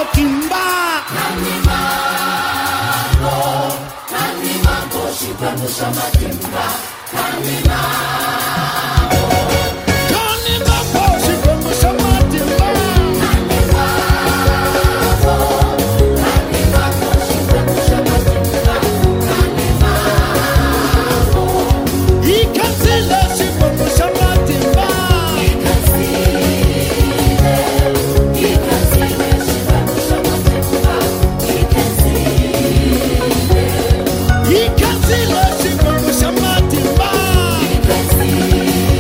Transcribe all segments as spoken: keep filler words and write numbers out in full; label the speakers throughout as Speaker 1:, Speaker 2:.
Speaker 1: Kimba
Speaker 2: He can see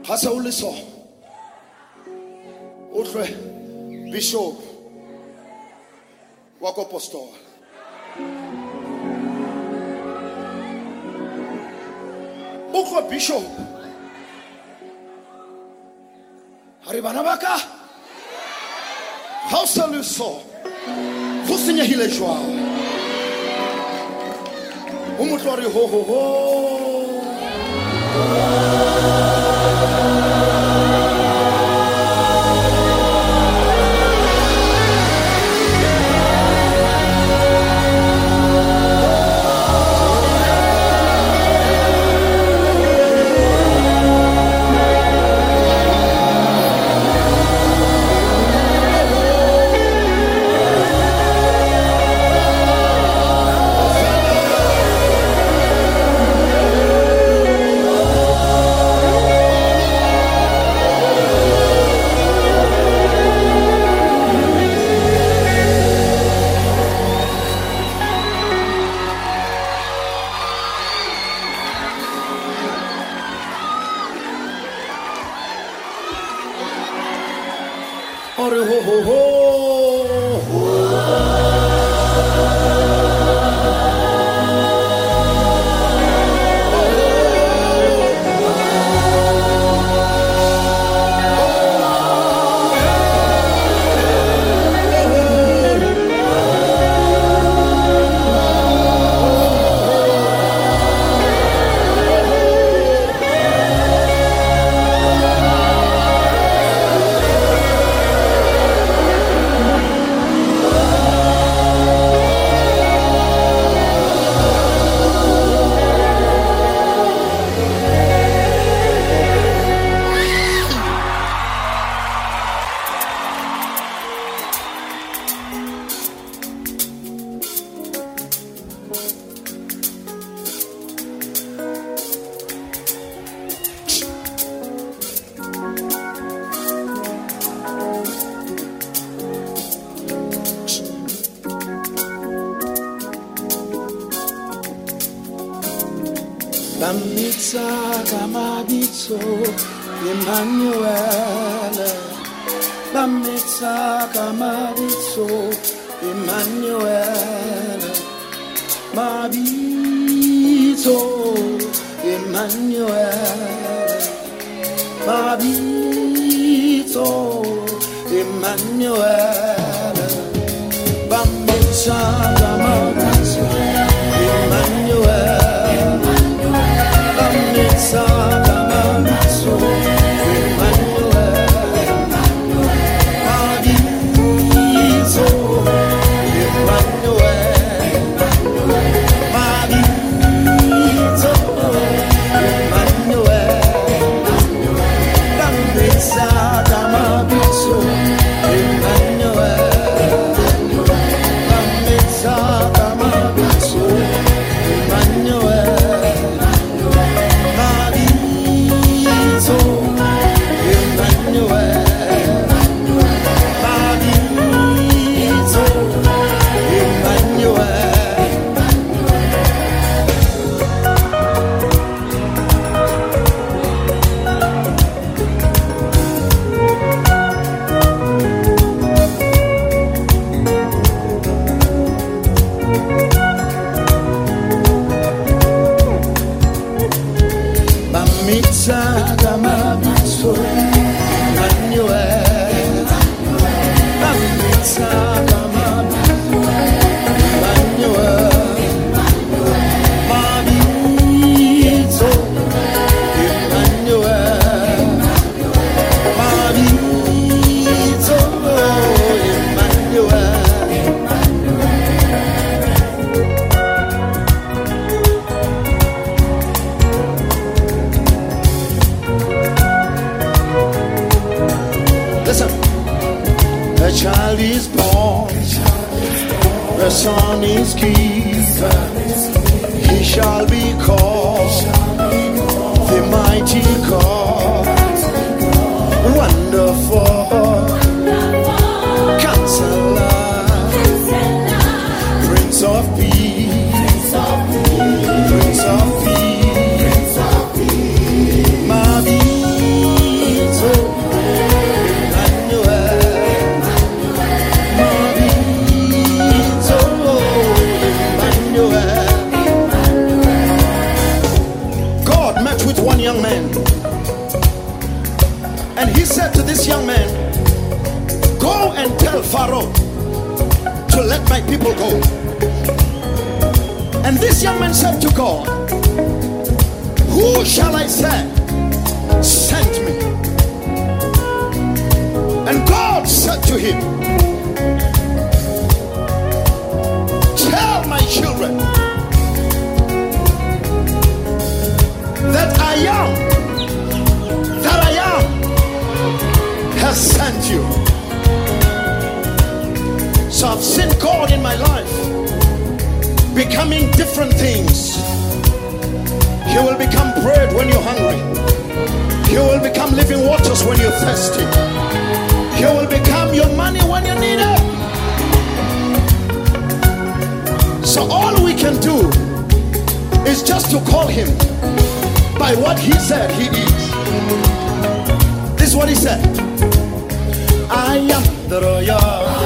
Speaker 1: Hasa uliso. Utre Bishop wako apostol. Uko Bishop. Haribana baka. Hasa uliso. Fusinya hile joa. Umutori ho ho ho. Ore ho ho ho. Bamitsa kamabitso Emmanuel. Bamitsa kamabitso Emmanuel. Mabitso Emmanuel. Mabitso Emmanuel. Bamitsa kamabitso Emmanuel. It's a so
Speaker 2: Son is given, he shall be called the mighty God, wonderful Counselor, Prince of Peace, Prince of Peace, Prince of Peace, Mabi. And he said to this young man, go and tell Pharaoh to let my people go. And this young man said to God, who shall I send? Send me. And God said to him, tell my children that I am, that I am, has sent you. So I've seen God in my life becoming different things. He will become bread when you're hungry. He will become living waters when you're thirsty. He will become your money when you need it. So all we can do is just to call him by what he said he is. This is what he said. I am the royal.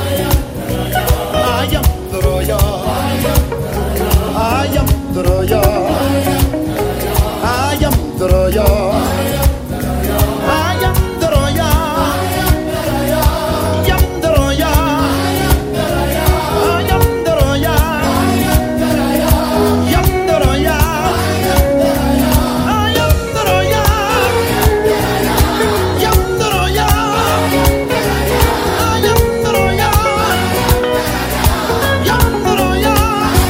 Speaker 2: I am the royal. I am the royal. I am the royal. I am the royal. I am the royal. I am the royal. I am the royal. I am the royal. I am the royal. I am the royal. I am the royal.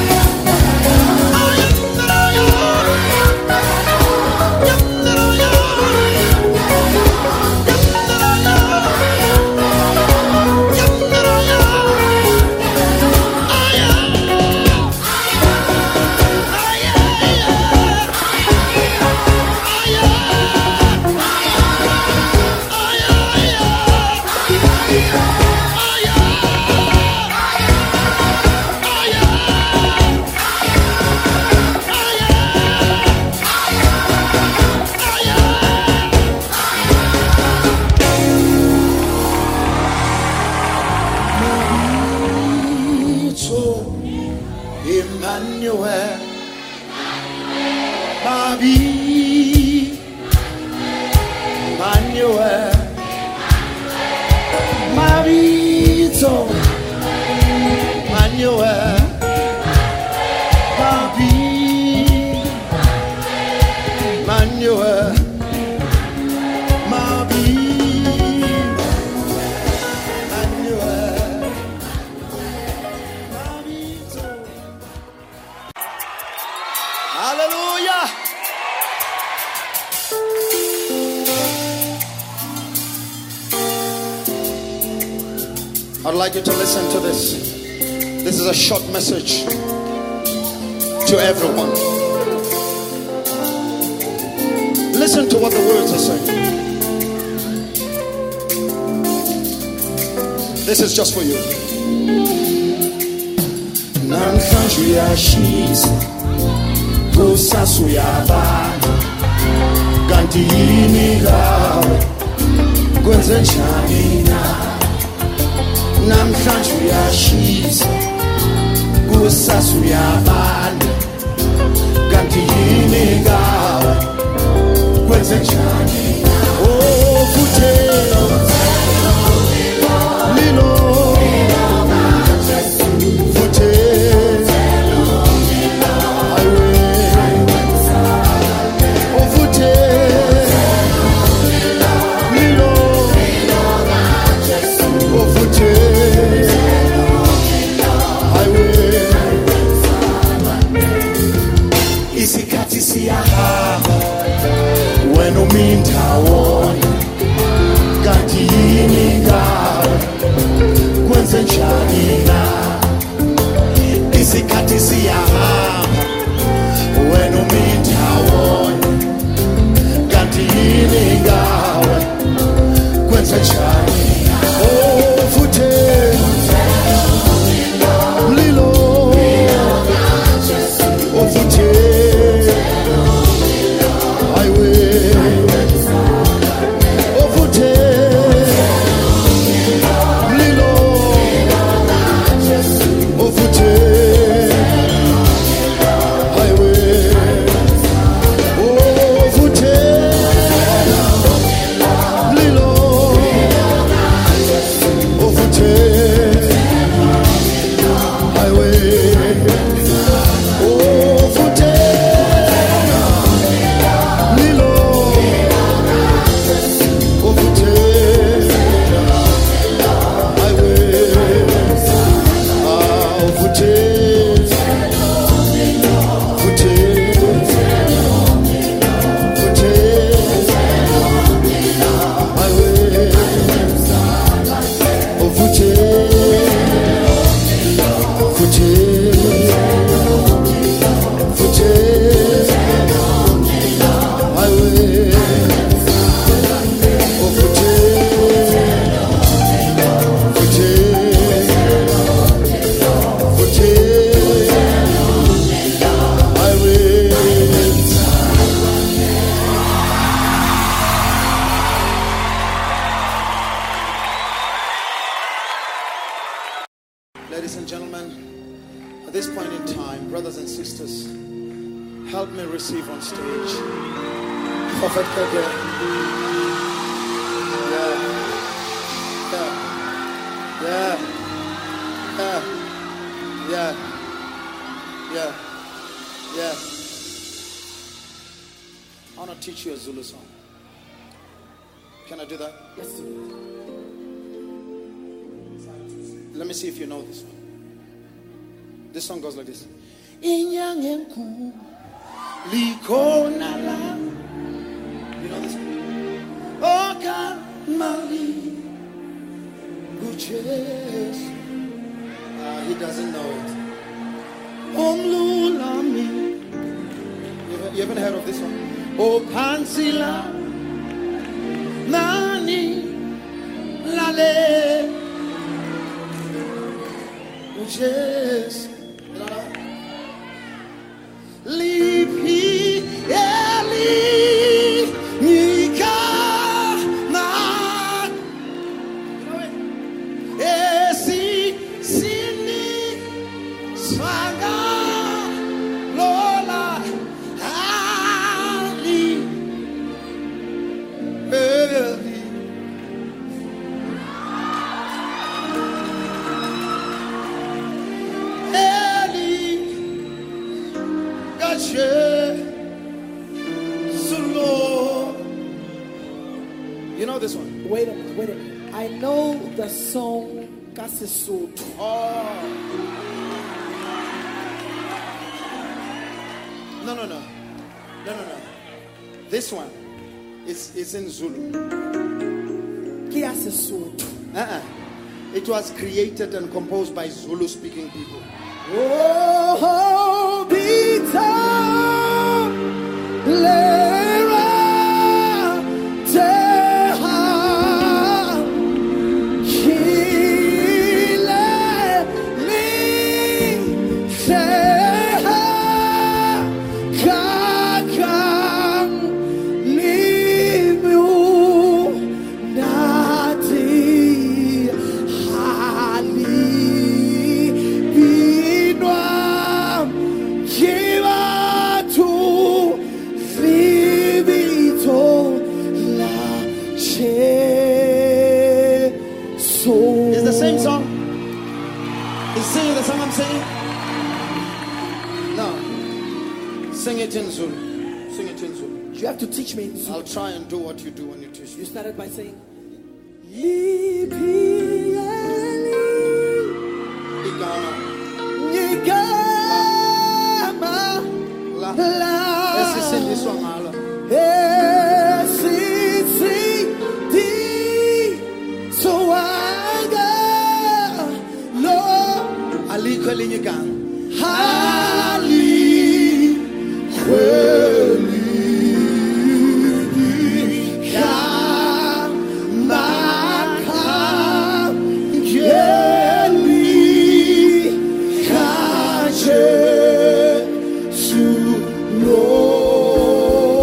Speaker 2: Emmanuel, Babi, Emmanuel, Marito, Emmanuel, Babi, Emmanuel, Babi, Emmanuel, Marito. Hallelujah. I'd like you to listen to this. This is a short message to everyone. Listen to what the words are saying. This is just for you. Namhlanje uyashisa kusasa uyabana kanti yini lawe kwenze njani na namhlanje uyashisa kusasa uyabana kanti yini lawe kwenze njani oh futhe lilo futhe When you mean and gentlemen, at this point in time, brothers and sisters, help me receive on stage Prophet Kege. Yeah. Yeah. Yeah. Yeah. Yeah. Yeah. Yeah. I want to teach you a Zulu song. Can I do that?
Speaker 1: Yes, sir.
Speaker 2: Let me see if you know this one. This song goes like this.
Speaker 1: Inyangenku likona la.
Speaker 2: You know this one?
Speaker 1: Oka mali guches.
Speaker 2: Uh, he doesn't know it.
Speaker 1: Omlulami
Speaker 2: You haven't, you haven't heard of this one?
Speaker 1: opansila nani lale guches.
Speaker 2: You know that?
Speaker 1: Lipi eli nika na esi sini swaga lola ali eli eli gache solo.
Speaker 2: You know this one?
Speaker 3: Wait a minute, wait a minute. I know the song Kasisoto.
Speaker 2: Oh. No, no, no. No, no, no. This one is, is in Zulu.
Speaker 3: Kiasisoto.
Speaker 2: Uh-uh. It was created and composed by Zulu speaking people.
Speaker 3: Oh, Bita Lera Teha Kile Li Teha Kakang Limu Nati Hali Binwa Kivatu Vivito La Che So
Speaker 2: It's the same song. He's singing the song I'm singing. No. Sing it in Zulu. Sing it in Zulu.
Speaker 3: You have to teach me in Zulu.
Speaker 2: I'll try and do what you do when you teach
Speaker 3: You
Speaker 2: me.
Speaker 3: started by saying Lipi
Speaker 2: Igana.
Speaker 3: Nyigama
Speaker 2: La.
Speaker 3: La
Speaker 2: Let's sing this song, Allah.
Speaker 3: Esisi Di Soaga Lo
Speaker 2: Aliko Linyigan.
Speaker 3: Hali Kweli Kamaka Geli Kache Sulo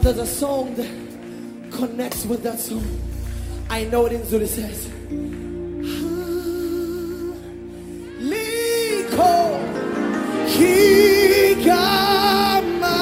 Speaker 3: But there's a song that connects with that song. I know it in Zulu. It says, Liko Kigama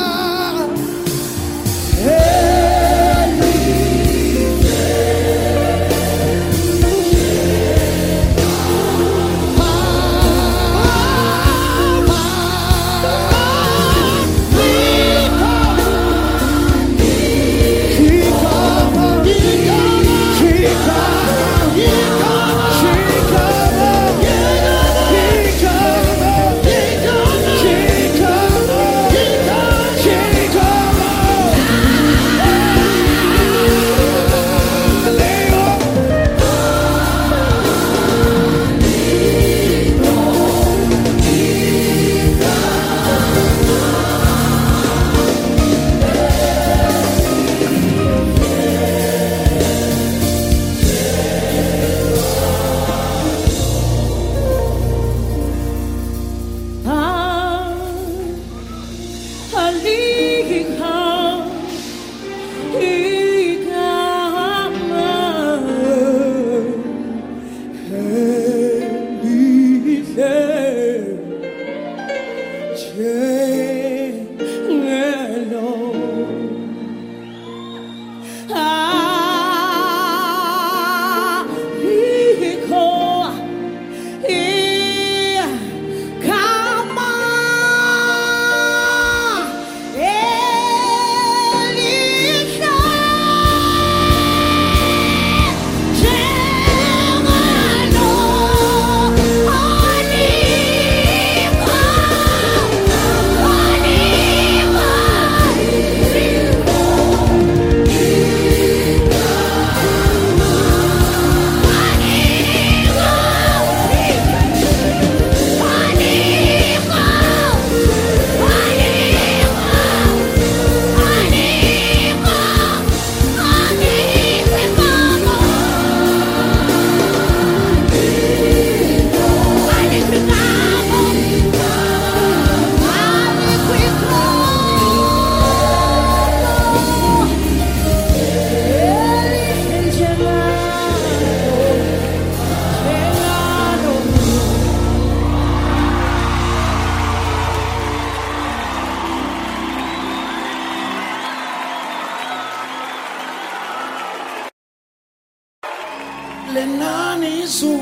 Speaker 2: lenani su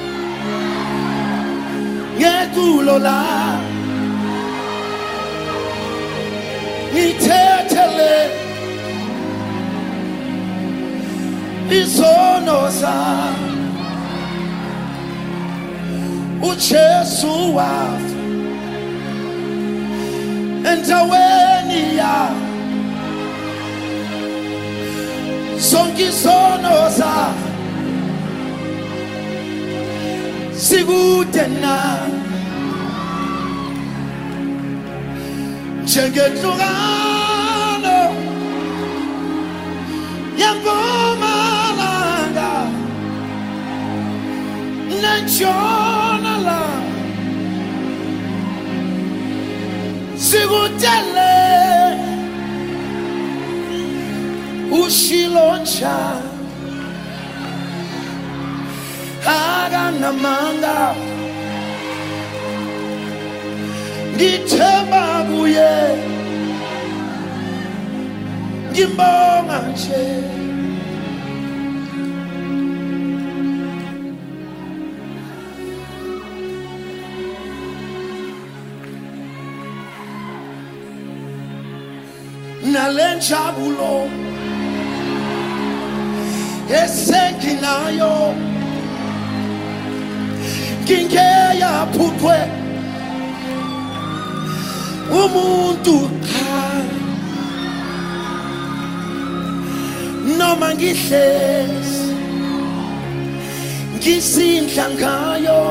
Speaker 2: ngetulola nithetele izono za uJesu wafa endaweni ya zonke izono za sikude na njengehlukano yampumalanga nentshonalanga sikudele ushilonja akanamanga ngithemba kuye ngimbonga nje nalenjabulo esenginayo ngingeya phutwe umuntu noma ngihlezi ngisindla ngayo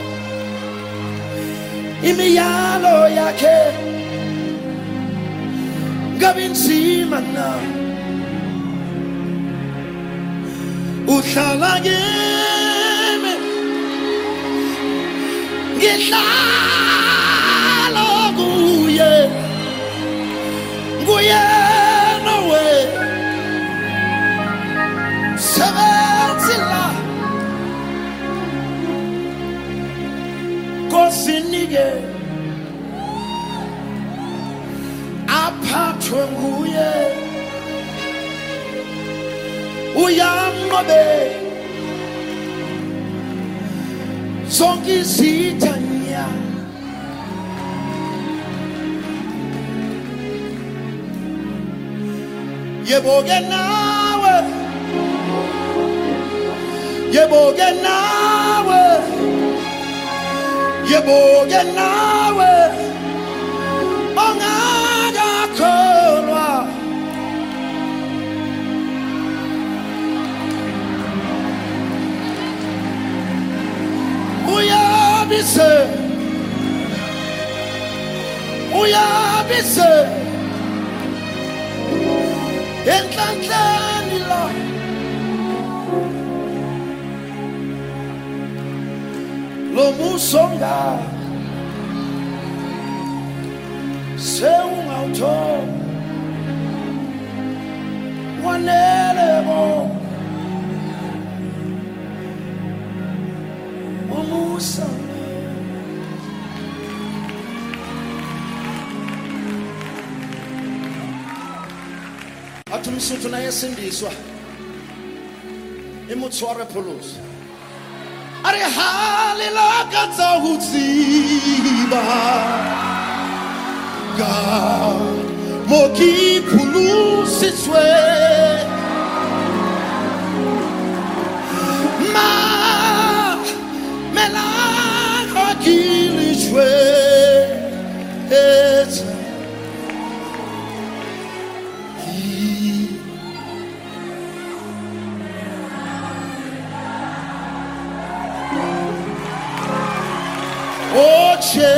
Speaker 2: imiyalo yakhe ngabe nzima na uhlala kimi ngihlala kuye kuye nowe
Speaker 1: sinike aphathwe nguye uyamnqobe zonke izithanya yebo ke nawe yebo ke nawe yebo ke nawe ongakakholwa uyabise uyabise enhlanhleni la lo musonga seungawutho wanelebo umusa athi umsuthu naye sindiswa imutsware phulusa ari halela katsa utsiba ga moki phulusitswe ma mela hakilitswe etsa oche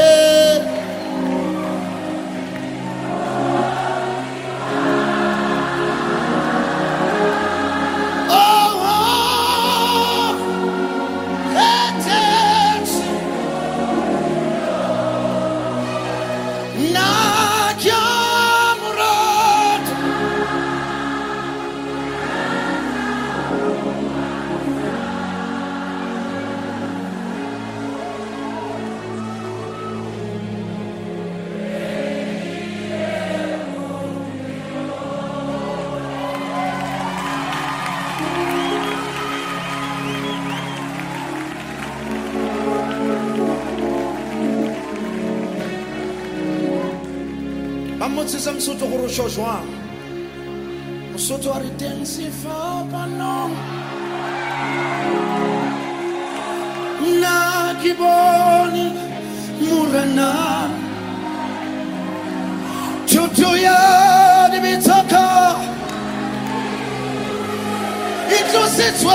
Speaker 1: oh oh etes na jamrat Bamotsisa msotho go rosho jwang msotho a re teng sefapano na ke bone morena thuto ya dibitsaka e tlositswe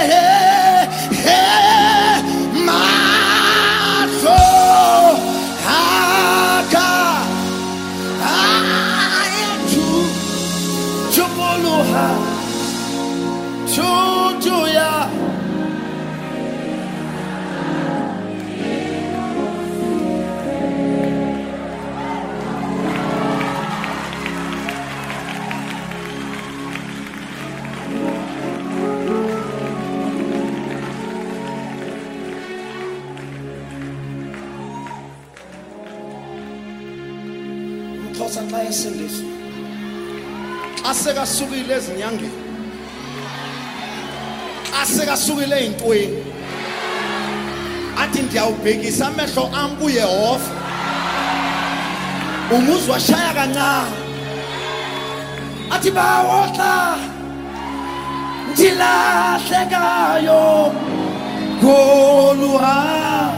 Speaker 1: matlo haka Chopoloha Chojoya Mthosa xa esindiswa asekasukile ezinyangeni asekasukile eintweni athi ndiyawubhekisa amehlo am kuYehova umuzwa shaya kancane athi bawotla ndilahlekayo ngoluha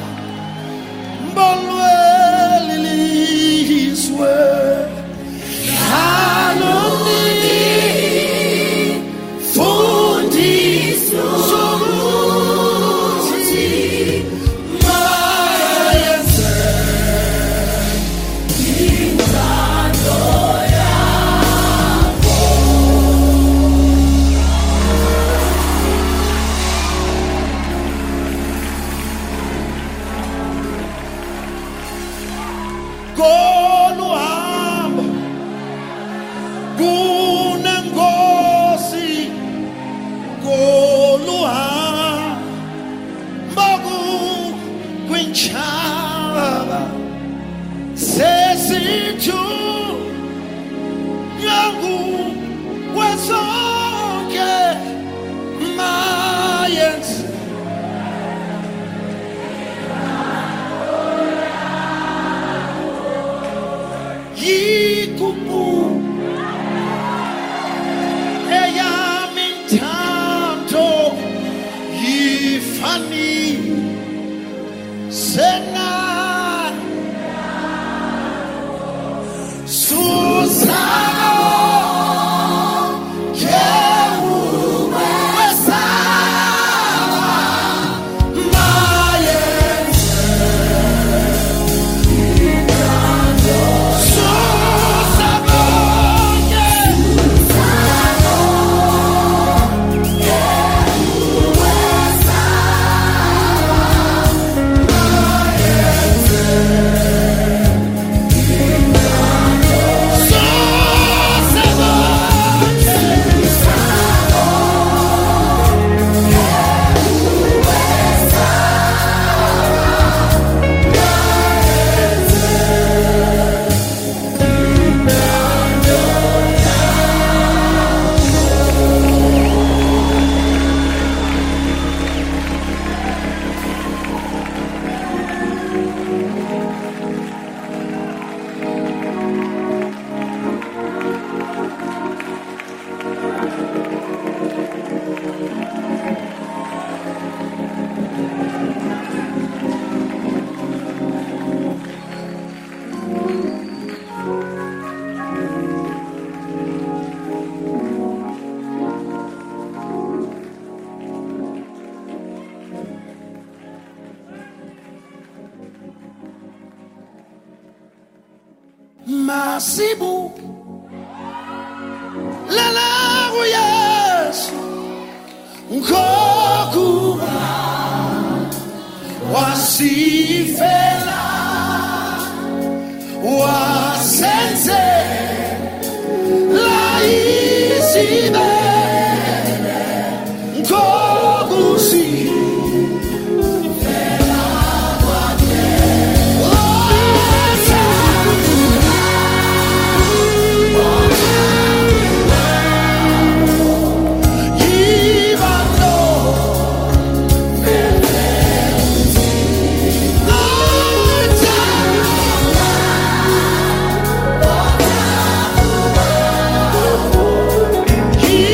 Speaker 1: mbolwe liliswe Koluhamba kunengosi koluhamba kwincha
Speaker 2: sesitu yangu wazonke mayenzi yikubu eyamintanto yifani sena susano kewu wesawa mayenzi susano masibu lalagu yesu nkokuba wasifela wasenze laisibe nkokusi He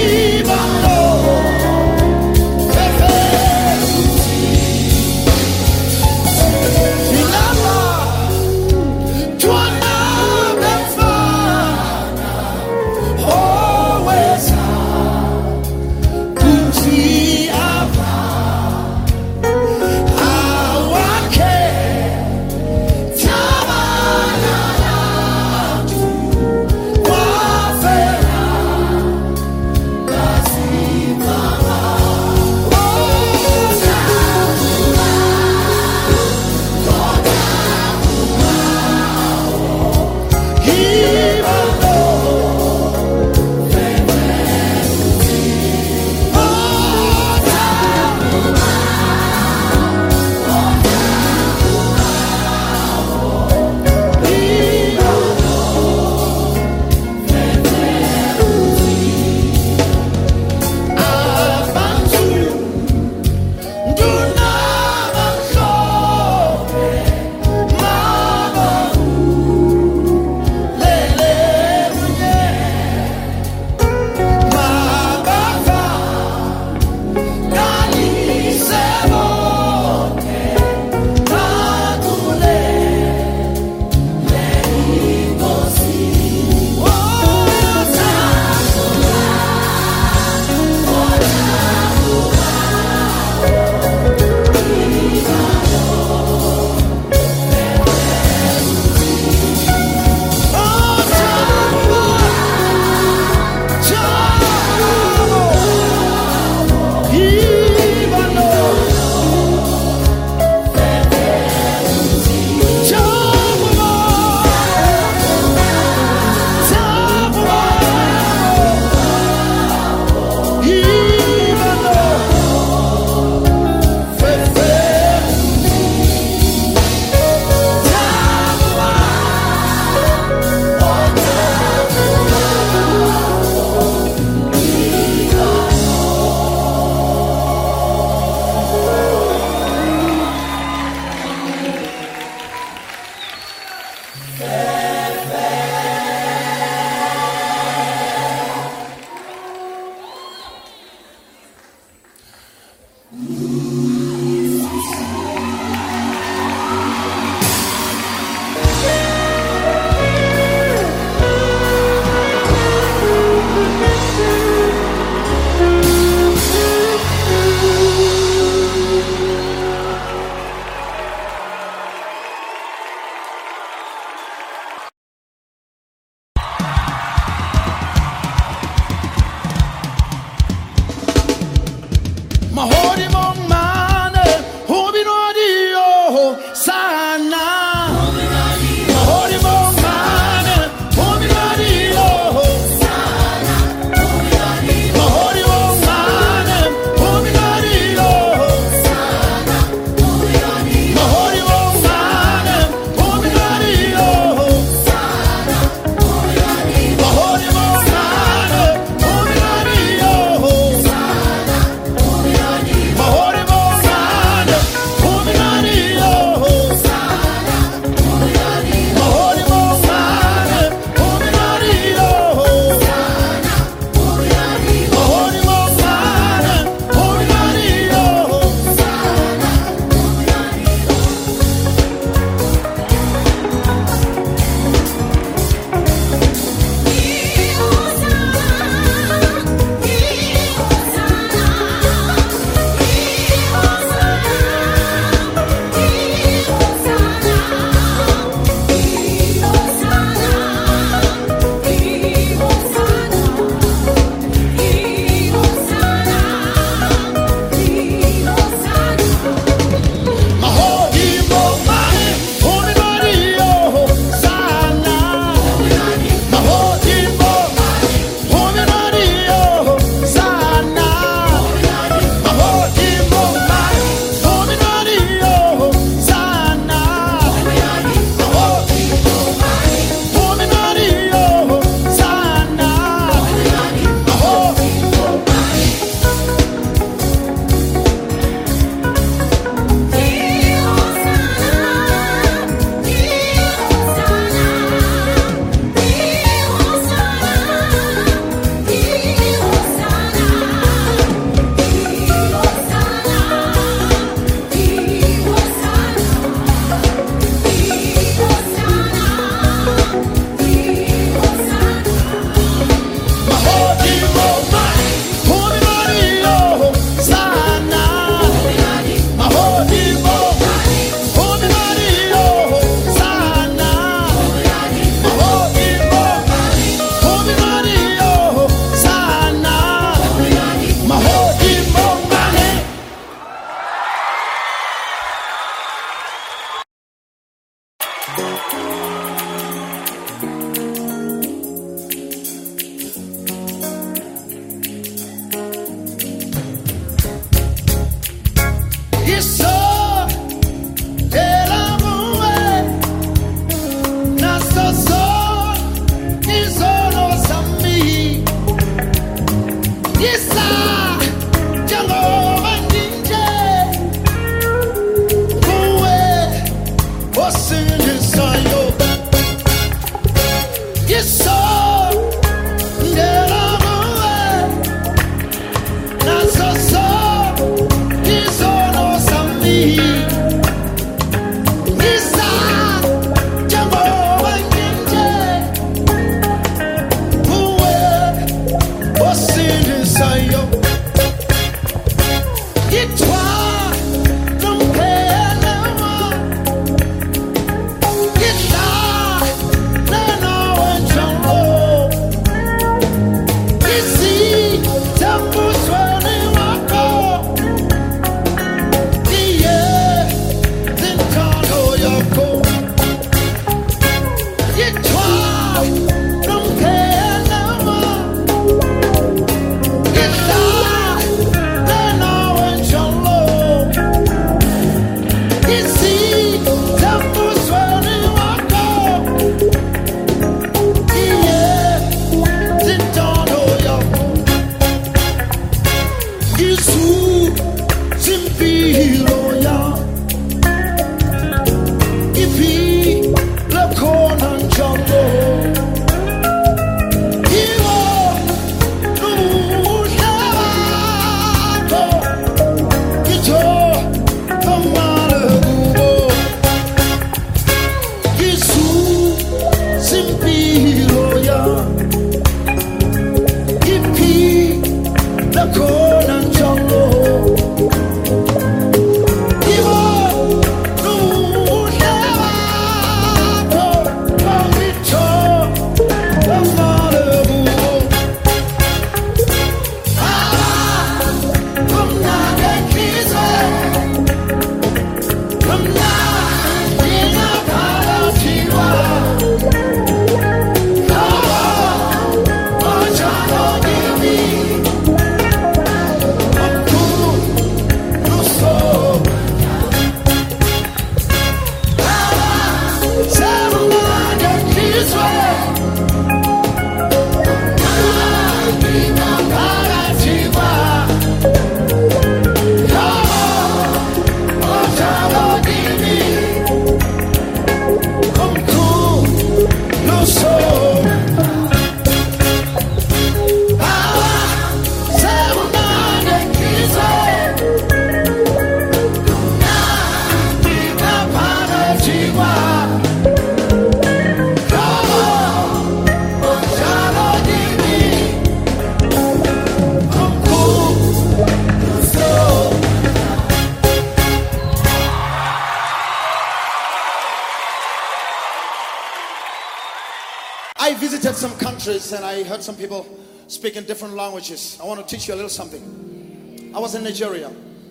Speaker 2: I visited some countries and I heard some people speak in different languages. I want to teach you a little something. I was in Nigeria.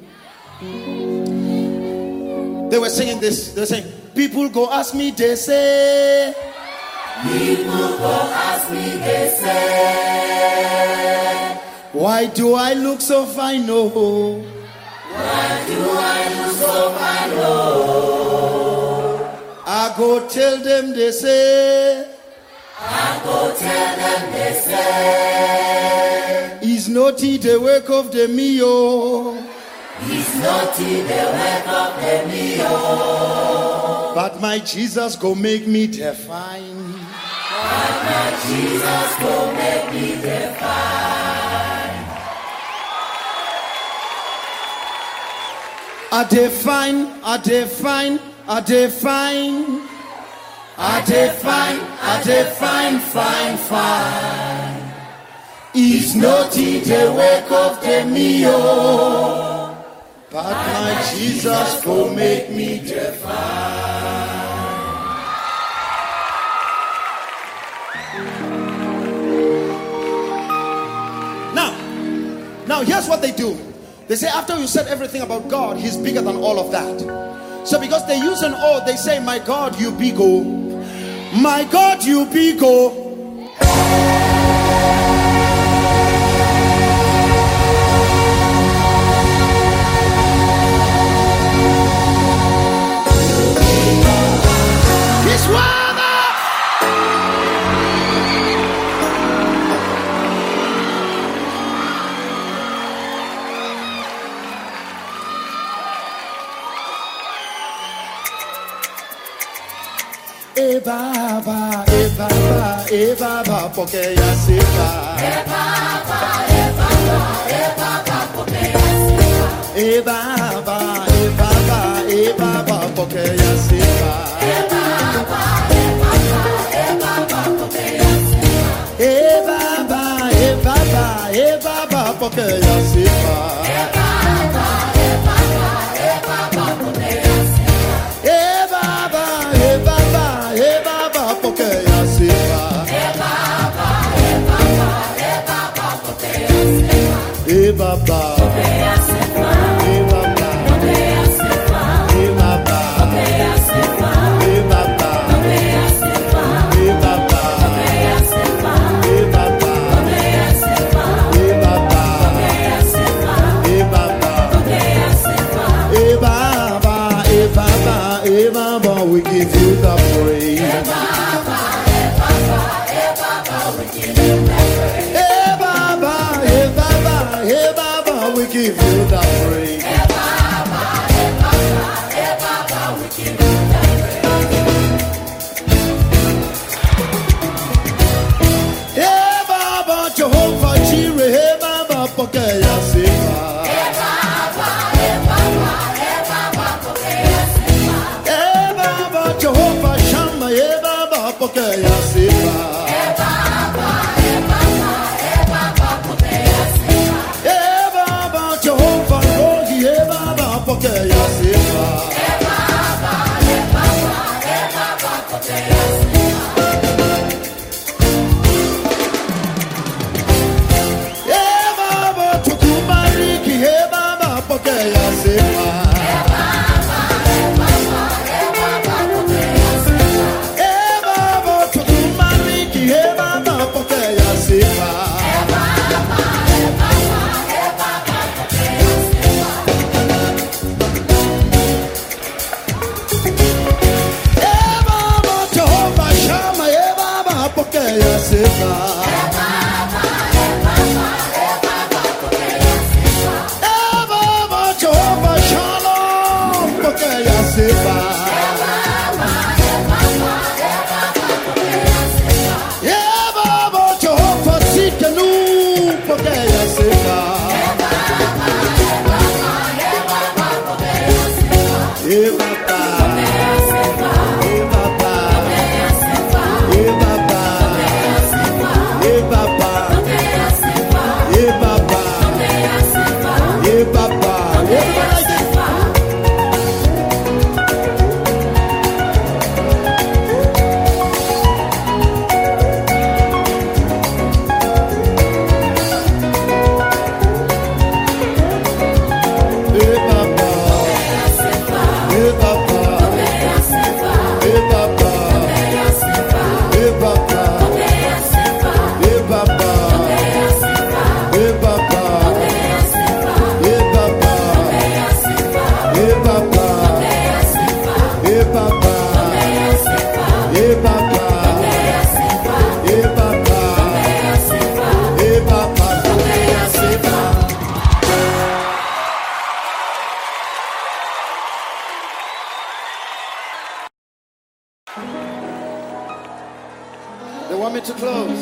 Speaker 2: They were singing this. They were saying, people go ask me, they say.
Speaker 4: People go ask me, they say.
Speaker 2: Why do I look so fine, no?
Speaker 4: Why do I look so fine, no?
Speaker 2: I go tell them, they say.
Speaker 4: I go tell them, they say.
Speaker 2: It's naughty the work of the mio.
Speaker 4: It's naughty the work of the mio.
Speaker 2: But my Jesus go make me define.
Speaker 4: But my Jesus go make me define.
Speaker 2: I define, I define, I define. I define, I define, fine, fine. It's naughty the work of the mio. But my Jesus go make me define. Now, now here's what they do. They say after you said everything about God, He's bigger than all of that. So because they use an O, they say, my God, you big O. My God, you big O. He's worthy. E baba, e baba, e baba, porque ya se va.
Speaker 4: E baba, e baba, e baba, porque ya se va.
Speaker 2: E baba, e baba, e baba, porque ya se va.
Speaker 4: E baba, e baba, e baba, porque ya se va.
Speaker 2: E baba, e baba, e baba, porque ya se va.
Speaker 4: E baba, e baba, e baba, porque ya se va.
Speaker 2: E baba, e baba, e baba, porque ya se va.
Speaker 4: E baba, e baba, e baba, porque ya se va.
Speaker 2: E baba,
Speaker 4: Porque ya se va.
Speaker 2: e baba,
Speaker 4: Porque ya se va.
Speaker 2: e baba,
Speaker 4: Porque ya se va.
Speaker 2: e baba,
Speaker 4: Porque ya se va.
Speaker 2: e baba,
Speaker 4: Porque ya se va.
Speaker 2: e baba,
Speaker 4: Porque ya se va.
Speaker 2: e baba,
Speaker 4: Porque ya se va.
Speaker 2: e baba.
Speaker 4: Porque ya se va.
Speaker 2: E baba, e baba, e baba, we give you the praise.
Speaker 4: E baba, e baba, e baba, we give you the praise.
Speaker 2: E baba, e baba, e baba, we give you the praise.
Speaker 4: E baba, e baba, e baba, we give you the praise.
Speaker 2: E baba, Jehovah Jireh, e baba, porque ya se va.
Speaker 4: E baba, e baba, e baba, porque ya se va.
Speaker 2: E baba, Jehovah Shammah, e baba, porque ya se va.
Speaker 4: E baba, e baba, e baba, porque ya se va.
Speaker 2: E baba, Jehovah Rohi, e baba, porque ya se va.
Speaker 4: E baba, e baba, e baba, porque ya se va.
Speaker 2: E baba, tukubariki, e baba, porque ya se va.
Speaker 4: E baba, e baba, e baba, porque ya se va.
Speaker 2: E baba, tukubariki, e baba, porque ya se va.
Speaker 4: E baba, e baba, e baba, porque ya se va.
Speaker 2: E baba, Jehovah Shammah, e baba, porque ya se va.
Speaker 4: E baba, e baba, e baba, porque ya se va.
Speaker 2: E baba, Jehovah Shalom, porque ya se va.
Speaker 4: E baba, e baba, e baba, porque ya se va.
Speaker 2: E baba, Jehovah Tsidkenu, porque ya se va.
Speaker 4: E baba, e baba, e baba, porque ya se va.
Speaker 2: E baba,
Speaker 4: Porque ya se va.
Speaker 2: e baba,
Speaker 4: Porque ya se va.
Speaker 2: e baba,
Speaker 4: Porque ya se va.
Speaker 2: e baba,
Speaker 4: Porque ya se va.
Speaker 2: e baba,
Speaker 4: Porque ya se va.
Speaker 2: e baba.
Speaker 4: Porque ya se va.
Speaker 2: E baba, e baba,
Speaker 4: Porque ya se va.
Speaker 2: e baba,
Speaker 4: Porque ya se va.
Speaker 2: e baba,
Speaker 4: Porque ya se va.
Speaker 2: e baba,
Speaker 4: Porque ya se va.
Speaker 2: e baba,
Speaker 4: Porque ya se va.
Speaker 2: e baba,
Speaker 4: Porque ya se va.
Speaker 2: e baba,
Speaker 4: Porque ya se va.
Speaker 2: e baba,
Speaker 4: Porque ya se va.
Speaker 2: e baba,
Speaker 4: Porque ya se va.
Speaker 2: e baba,
Speaker 4: Porque ya se va.
Speaker 2: e baba,
Speaker 4: Porque ya se va.
Speaker 2: They want me to close.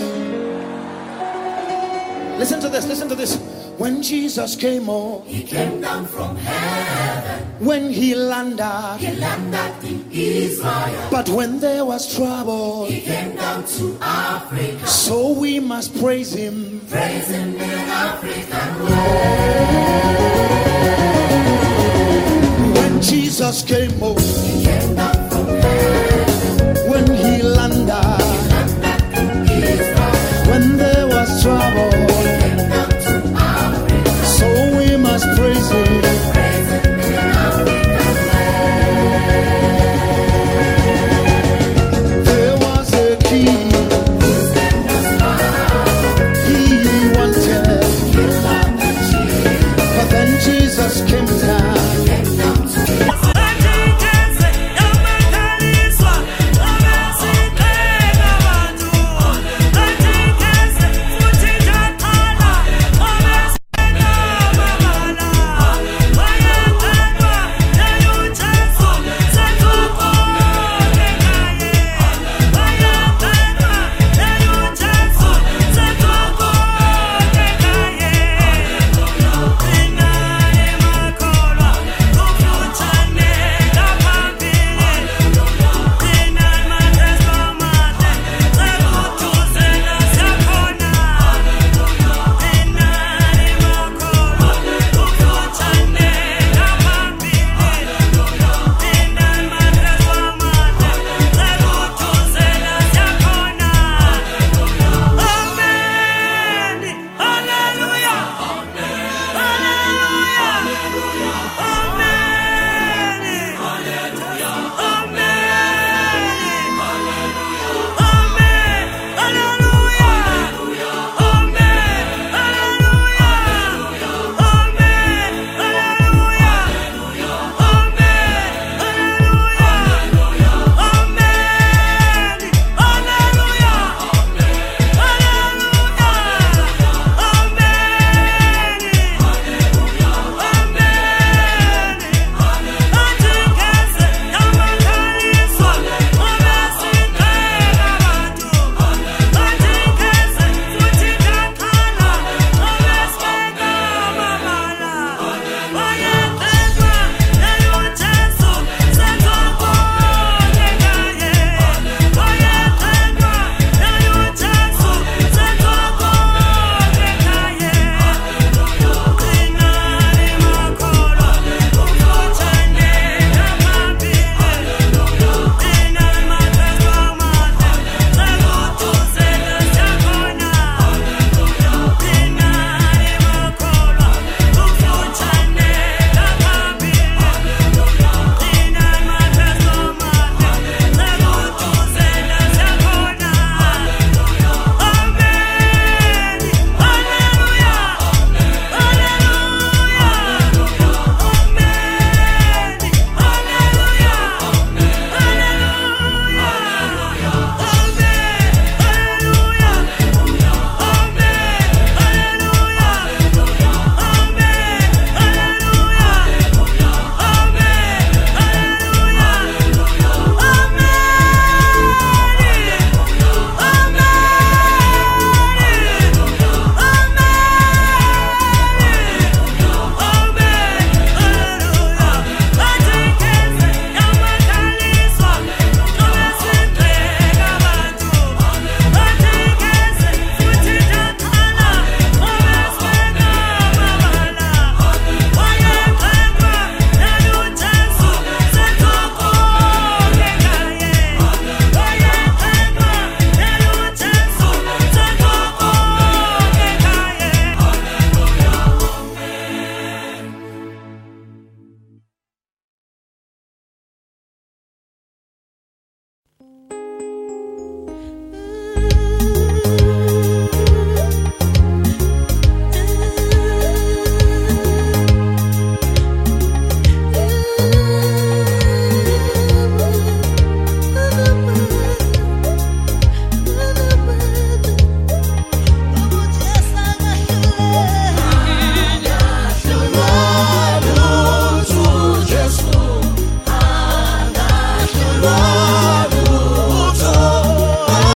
Speaker 2: Listen to this, listen to this. When Jesus came on,
Speaker 4: He came down from heaven.
Speaker 2: when he landed,
Speaker 4: He landed in Israel.
Speaker 2: but when there was trouble,
Speaker 4: He came down to Africa.
Speaker 2: so we must praise him.
Speaker 4: Praise Him in African
Speaker 2: When Jesus came on,
Speaker 4: He came down